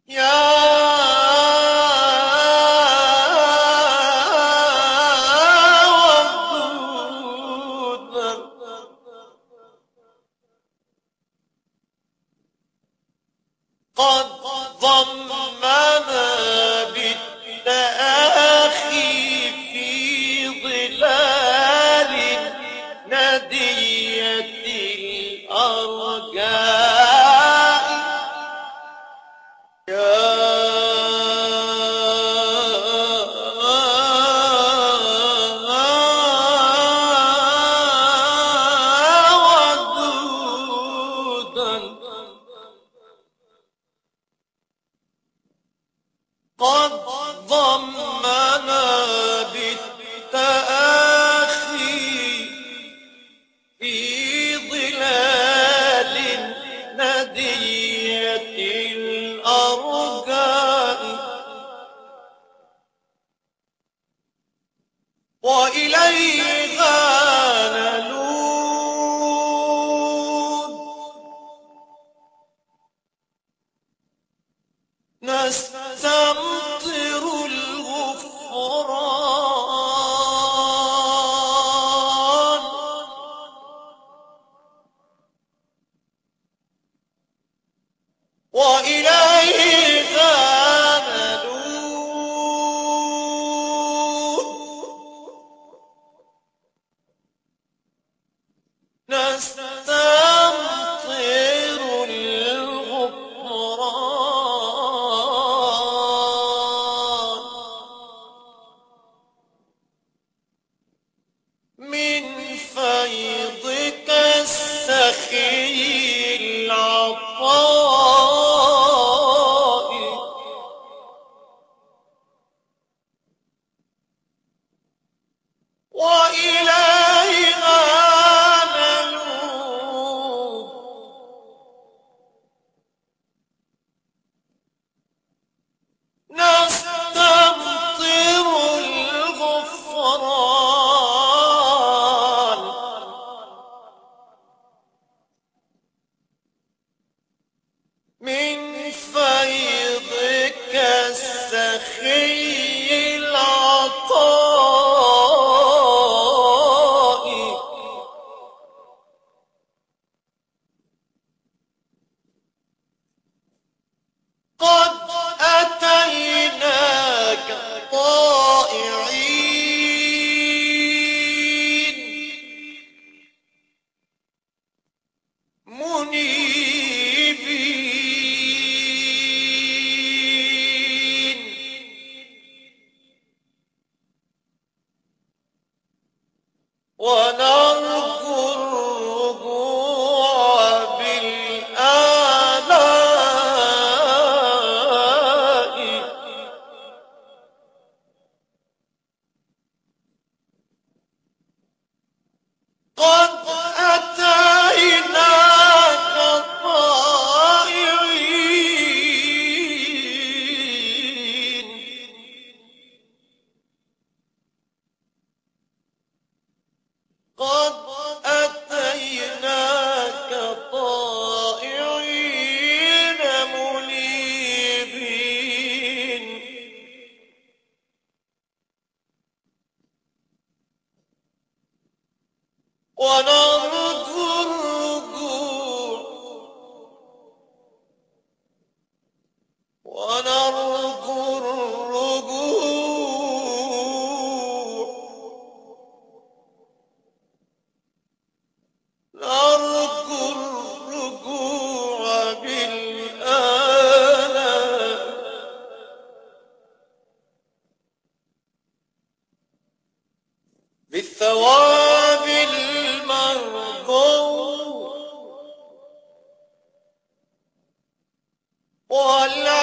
قد ضمنا بالتآخي في ظلال ندية الأرجاء قد ضمنا بالتآخي في ظلال ندية الأرجاء وإليها نلوذ نستمطر الغفران وإليها نلوذ نستمطر الغفران من فيضك السخي العطاء وإليها نلوذ نستمطر الغفران من فيضك السخي العطاء قد أتيناك طائعين منيبين ونرجو الرجوع بالآلاء قد أتيناك طائعين قد أتيناك طائعين منيبين ونرجو الرجوع ونرجو الرجوع نرجو الرجوع بالآلاء بالثواب المرجو والعافية